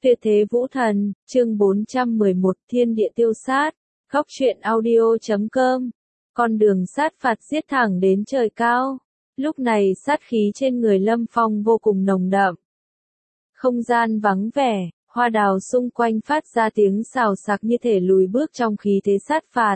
Tuyệt thế vũ thần, chương 411 Thiên địa tiêu sát, Góc truyện audio.com. Con đường sát phạt giết thẳng đến trời cao. Lúc này sát khí trên người Lâm Phong vô cùng nồng đậm. Không gian vắng vẻ, hoa đào xung quanh phát ra tiếng xào xạc như thể lùi bước trong khí thế sát phạt.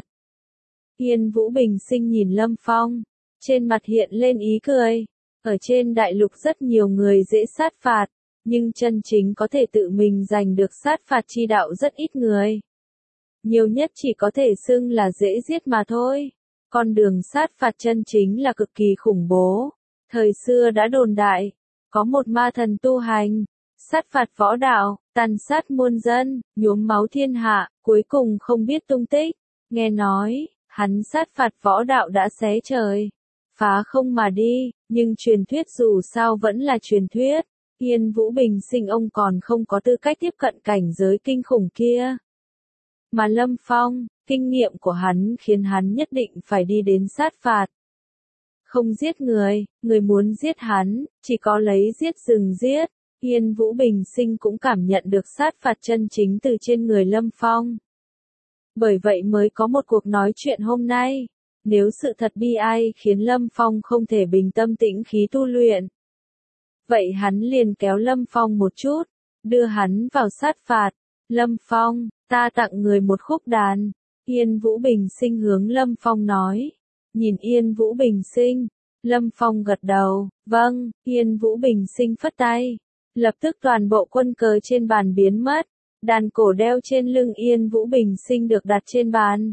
Yên Vũ bình sinh nhìn Lâm Phong, trên mặt hiện lên ý cười. Ở trên đại lục rất nhiều người dễ sát phạt, nhưng chân chính có thể tự mình giành được sát phạt chi đạo rất ít người. Nhiều nhất chỉ có thể xưng là dễ giết mà thôi. Con đường sát phạt chân chính là cực kỳ khủng bố. Thời xưa đã đồn đại, có một ma thần tu hành, sát phạt võ đạo, tàn sát muôn dân, nhuốm máu thiên hạ, cuối cùng không biết tung tích. Nghe nói, hắn sát phạt võ đạo đã xé trời, phá không mà đi, nhưng truyền thuyết dù sao vẫn là truyền thuyết. Yên Vũ bình sinh ông còn không có tư cách tiếp cận cảnh giới kinh khủng kia. Mà Lâm Phong, kinh nghiệm của hắn khiến hắn nhất định phải đi đến sát phạt. Không giết người, người muốn giết hắn, chỉ có lấy giết rừng giết. Yên Vũ bình sinh cũng cảm nhận được sát phạt chân chính từ trên người Lâm Phong. Bởi vậy mới có một cuộc nói chuyện hôm nay. Nếu sự thật bi ai khiến Lâm Phong không thể bình tâm tĩnh khí tu luyện, vậy hắn liền kéo Lâm Phong một chút, đưa hắn vào sát phạt. Lâm Phong, ta tặng người một khúc đàn. Yên Vũ bình sinh hướng Lâm Phong nói. Nhìn Yên Vũ bình sinh, Lâm Phong gật đầu, vâng. Yên Vũ bình sinh phất tay. Lập tức toàn bộ quân cờ trên bàn biến mất. Đàn cổ đeo trên lưng Yên Vũ bình sinh được đặt trên bàn.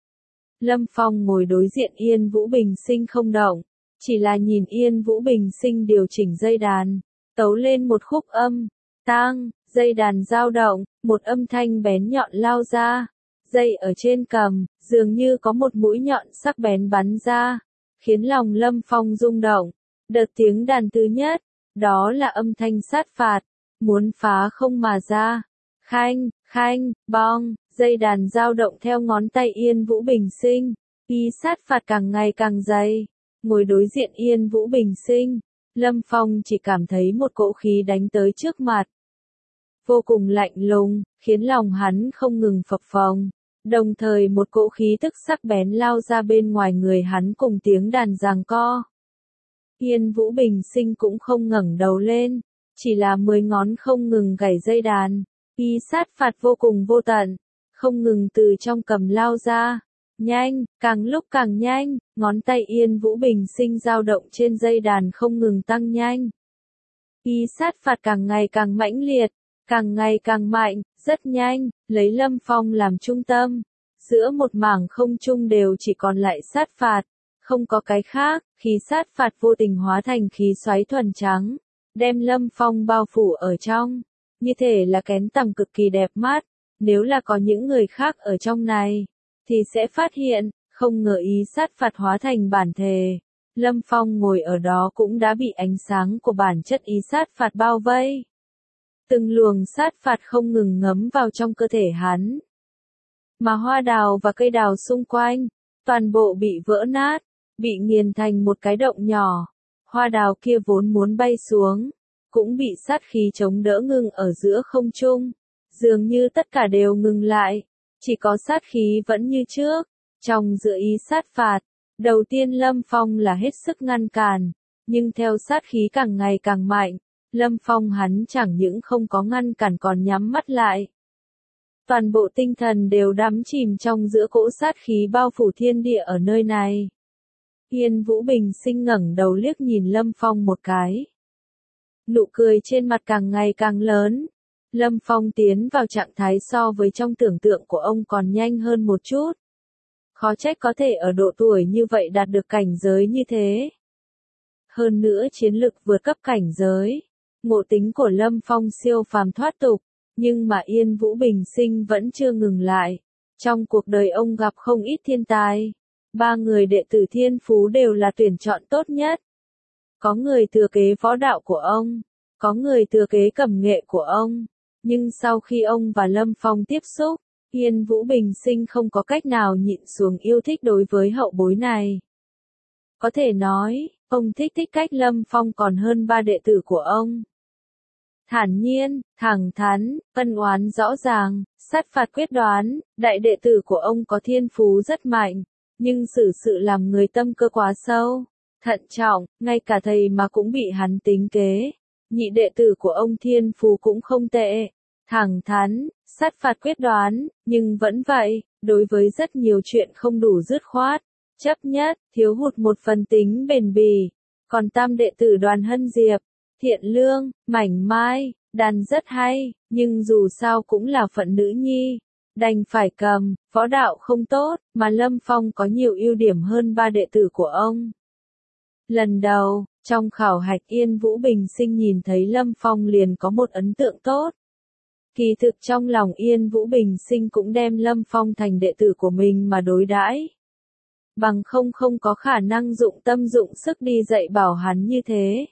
Lâm Phong ngồi đối diện Yên Vũ bình sinh không động, chỉ là nhìn Yên Vũ bình sinh điều chỉnh dây đàn, tấu lên một khúc âm, tang, dây đàn dao động, một âm thanh bén nhọn lao ra, dây ở trên cầm, dường như có một mũi nhọn sắc bén bắn ra, khiến lòng Lâm Phong rung động. Đợt tiếng đàn thứ nhất, đó là âm thanh sát phạt, muốn phá không mà ra. Khanh, khanh, bong, dây đàn dao động theo ngón tay Yên Vũ bình sinh, ý sát phạt càng ngày càng dày. Ngồi đối diện Yên Vũ bình sinh, Lâm Phong chỉ cảm thấy một cỗ khí đánh tới trước mặt. Vô cùng lạnh lùng, khiến lòng hắn không ngừng phập phồng. Đồng thời một cỗ khí tức sắc bén lao ra bên ngoài người hắn cùng tiếng đàn giằng co. Yên Vũ bình sinh cũng không ngẩng đầu lên, chỉ là 10 ngón không ngừng gảy dây đàn. Ý sát phạt vô cùng vô tận, không ngừng từ trong cầm lao ra. Nhanh, càng lúc càng nhanh, ngón tay Yên Vũ bình sinh dao động trên dây đàn không ngừng tăng nhanh. Ý sát phạt càng ngày càng mãnh liệt, càng ngày càng mạnh, rất nhanh, lấy Lâm Phong làm trung tâm. Giữa một mảng không trung đều chỉ còn lại sát phạt, không có cái khác, khí sát phạt vô tình hóa thành khí xoáy thuần trắng, đem Lâm Phong bao phủ ở trong. Như thể là kén tằm cực kỳ đẹp mắt, nếu là có những người khác ở trong này, thì sẽ phát hiện, không ngờ ý sát phạt hóa thành bản thể. Lâm Phong ngồi ở đó cũng đã bị ánh sáng của bản chất ý sát phạt bao vây. Từng luồng sát phạt không ngừng ngấm vào trong cơ thể hắn. Mà hoa đào và cây đào xung quanh, toàn bộ bị vỡ nát, bị nghiền thành một cái động nhỏ. Hoa đào kia vốn muốn bay xuống, cũng bị sát khí chống đỡ ngưng ở giữa không trung. Dường như tất cả đều ngừng lại, chỉ có sát khí vẫn như trước. Trong giữa ý sát phạt, đầu tiên Lâm Phong là hết sức ngăn cản, nhưng theo sát khí càng ngày càng mạnh, Lâm Phong hắn chẳng những không có ngăn cản còn nhắm mắt lại. Toàn bộ tinh thần đều đắm chìm trong giữa cỗ sát khí bao phủ thiên địa ở nơi này. Yên Vũ bình sinh ngẩng đầu liếc nhìn Lâm Phong một cái. Nụ cười trên mặt càng ngày càng lớn. Lâm Phong tiến vào trạng thái so với trong tưởng tượng của ông còn nhanh hơn một chút. Khó trách có thể ở độ tuổi như vậy đạt được cảnh giới như thế. Hơn nữa chiến lực vượt cấp cảnh giới. Ngộ tính của Lâm Phong siêu phàm thoát tục, nhưng mà Yên Vũ bình sinh vẫn chưa ngừng lại. Trong cuộc đời ông gặp không ít thiên tài. 3 người đệ tử thiên phú đều là tuyển chọn tốt nhất. Có người thừa kế võ đạo của ông, có người thừa kế cẩm nghệ của ông. Nhưng sau khi ông và Lâm Phong tiếp xúc, Yên Vũ bình sinh không có cách nào nhịn xuống yêu thích đối với hậu bối này. Có thể nói, ông thích cách Lâm Phong còn hơn 3 đệ tử của ông. thản nhiên, thẳng thắn, ân oán rõ ràng, sát phạt quyết đoán. Đại đệ tử của ông có thiên phú rất mạnh, nhưng xử sự làm người tâm cơ quá sâu, thận trọng, ngay cả thầy mà cũng bị hắn tính kế. Nhị đệ tử của ông thiên phú cũng không tệ, thẳng thắn, sát phạt quyết đoán, nhưng vẫn vậy, đối với rất nhiều chuyện không đủ dứt khoát, chấp nhất, thiếu hụt một phần tính bền bỉ. Còn tam đệ tử Đoàn Hân Diệp, thiện lương, mảnh mai, đàn rất hay, nhưng dù sao cũng là phận nữ nhi, đành phải cầm. Võ đạo không tốt, mà Lâm Phong có nhiều ưu điểm hơn ba đệ tử của ông. Lần đầu, trong khảo hạch Yên Vũ Bình Sinh nhìn thấy Lâm Phong liền có một ấn tượng tốt. Kỳ thực trong lòng Yên Vũ Bình Sinh cũng đem Lâm Phong thành đệ tử của mình mà đối đãi. Bằng không có khả năng dụng tâm dụng sức đi dạy bảo hắn như thế.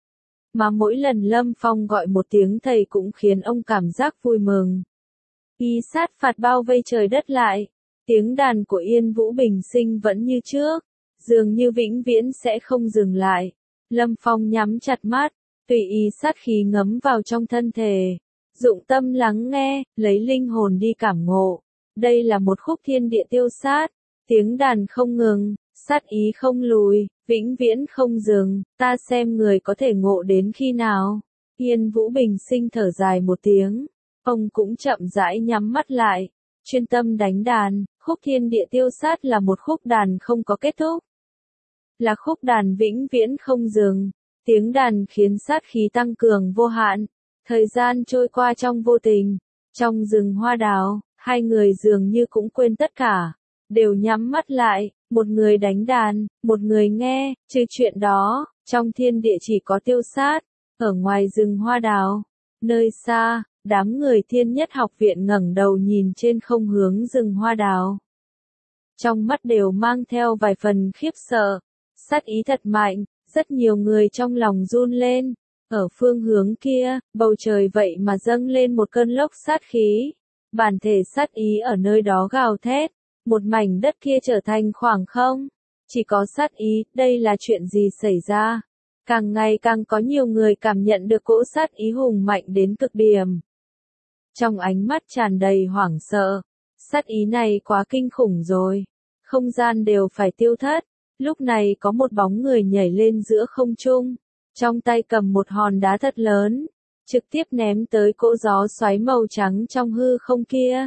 Mà mỗi lần Lâm Phong gọi một tiếng thầy cũng khiến ông cảm giác vui mừng. Y sát phạt bao vây trời đất lại, tiếng đàn của Yên Vũ Bình Sinh vẫn như trước, dường như vĩnh viễn sẽ không dừng lại. Lâm Phong nhắm chặt mắt, tùy ý sát khí ngấm vào trong thân thể, dụng tâm lắng nghe, lấy linh hồn đi cảm ngộ. Đây là một khúc thiên địa tiêu sát, tiếng đàn không ngừng, sát ý không lùi, vĩnh viễn không dừng, ta xem người có thể ngộ đến khi nào. Yên Vũ Bình Sinh thở dài một tiếng, ông cũng chậm rãi nhắm mắt lại, chuyên tâm đánh đàn. Khúc thiên địa tiêu sát là một khúc đàn không có kết thúc, là khúc đàn vĩnh viễn không dừng. Tiếng đàn khiến sát khí tăng cường vô hạn. Thời gian trôi qua trong vô tình. Trong rừng hoa đào, hai người dường như cũng quên tất cả, đều nhắm mắt lại, một người đánh đàn, một người nghe. Trừ chuyện đó, trong thiên địa chỉ có tiêu sát. Ở ngoài rừng hoa đào, nơi xa, đám người Thiên Nhất Học Viện ngẩng đầu nhìn trên không hướng rừng hoa đào. Trong mắt đều mang theo vài phần khiếp sợ. Sát ý thật mạnh, rất nhiều người trong lòng run lên. Ở phương hướng kia, bầu trời vậy mà dâng lên một cơn lốc sát khí. Bản thể sát ý ở nơi đó gào thét, một mảnh đất kia trở thành khoảng không. Chỉ có sát ý, đây là chuyện gì xảy ra? Càng ngày càng có nhiều người cảm nhận được cỗ sát ý hùng mạnh đến cực điểm. Trong ánh mắt tràn đầy hoảng sợ, sát ý này quá kinh khủng rồi. Không gian đều phải tiêu thất. Lúc này có một bóng người nhảy lên giữa không trung, trong tay cầm một hòn đá thật lớn, trực tiếp ném tới cỗ gió xoáy màu trắng trong hư không kia.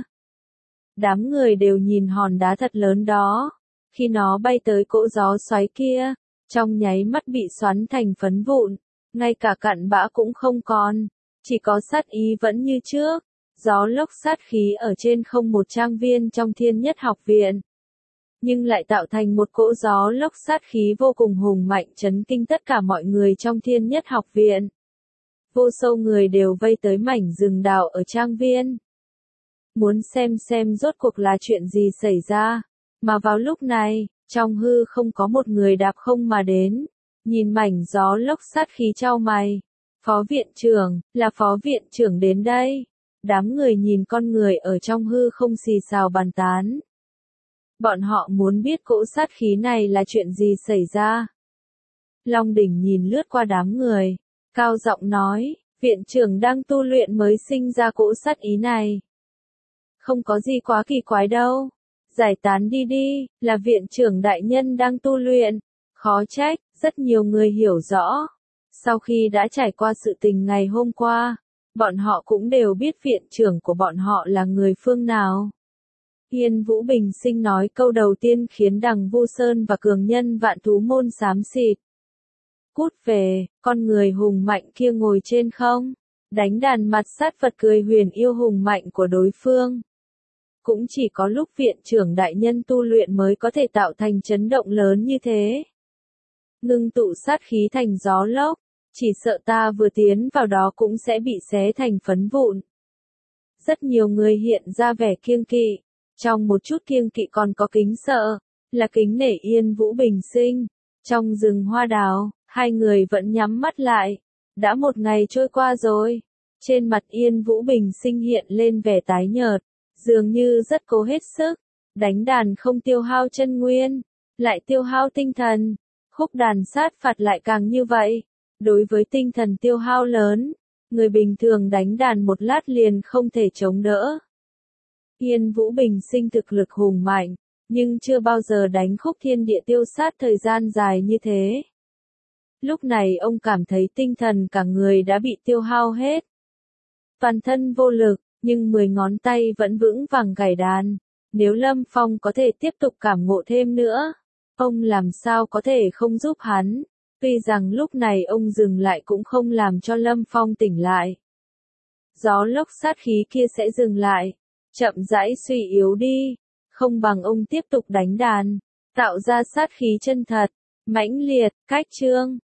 Đám người đều nhìn hòn đá thật lớn đó, khi nó bay tới cỗ gió xoáy kia, trong nháy mắt bị xoắn thành phấn vụn, ngay cả cặn bã cũng không còn, chỉ có sát ý vẫn như trước. Gió lốc sát khí ở trên không một trang viên trong Thiên Nhất Học Viện, nhưng lại tạo thành một cỗ gió lốc sát khí vô cùng hùng mạnh chấn kinh tất cả mọi người trong Thiên Nhất Học Viện. Vô số người đều vây tới mảnh rừng đào ở trang viên, muốn xem rốt cuộc là chuyện gì xảy ra. Mà vào lúc này, trong hư không có một người đạp không mà đến, nhìn mảnh gió lốc sát khí chau mày. Phó viện trưởng, là phó viện trưởng đến đây. Đám người nhìn con người ở trong hư không xì xào bàn tán. Bọn họ muốn biết cỗ sát khí này là chuyện gì xảy ra. Long Đỉnh nhìn lướt qua đám người, cao giọng nói, viện trưởng đang tu luyện mới sinh ra cỗ sát ý này. Không có gì quá kỳ quái đâu. Giải tán đi, là viện trưởng đại nhân đang tu luyện. Khó trách, rất nhiều người hiểu rõ. Sau khi đã trải qua sự tình ngày hôm qua, bọn họ cũng đều biết viện trưởng của bọn họ là người phương nào. Yên Vũ Bình Sinh nói câu đầu tiên khiến Đằng Vu Sơn và cường nhân Vạn Thú Môn xám xịt. Cút về, con người hùng mạnh kia ngồi trên không, đánh đàn mặt sát Phật cười huyền yêu hùng mạnh của đối phương. Cũng chỉ có lúc viện trưởng đại nhân tu luyện mới có thể tạo thành chấn động lớn như thế. Ngưng tụ sát khí thành gió lốc, chỉ sợ ta vừa tiến vào đó cũng sẽ bị xé thành phấn vụn. Rất nhiều người hiện ra vẻ kiêng kỵ, trong một chút kiêng kỵ còn có kính sợ, là kính nể Yên Vũ Bình Sinh. Trong rừng hoa đào, hai người vẫn nhắm mắt lại. Đã một ngày trôi qua rồi, trên mặt Yên Vũ Bình Sinh hiện lên vẻ tái nhợt, dường như rất cố hết sức. Đánh đàn không tiêu hao chân nguyên, lại tiêu hao tinh thần. Khúc đàn sát phạt lại càng như vậy. Đối với tinh thần tiêu hao lớn, Người bình thường đánh đàn một lát liền không thể chống đỡ. Yên Vũ bình sinh thực lực hùng mạnh, nhưng chưa bao giờ đánh khúc thiên địa tiêu sát thời gian dài như thế. Lúc này ông cảm thấy tinh thần cả người đã bị tiêu hao hết. Toàn thân vô lực, nhưng 10 ngón tay vẫn vững vàng gảy đàn. Nếu Lâm Phong có thể tiếp tục cảm ngộ thêm nữa, ông làm sao có thể không giúp hắn. Tuy rằng lúc này ông dừng lại cũng không làm cho Lâm Phong tỉnh lại. Gió lốc sát khí kia sẽ dừng lại, chậm rãi suy yếu đi, không bằng ông tiếp tục đánh đàn, tạo ra sát khí chân thật, mãnh liệt, cách chương.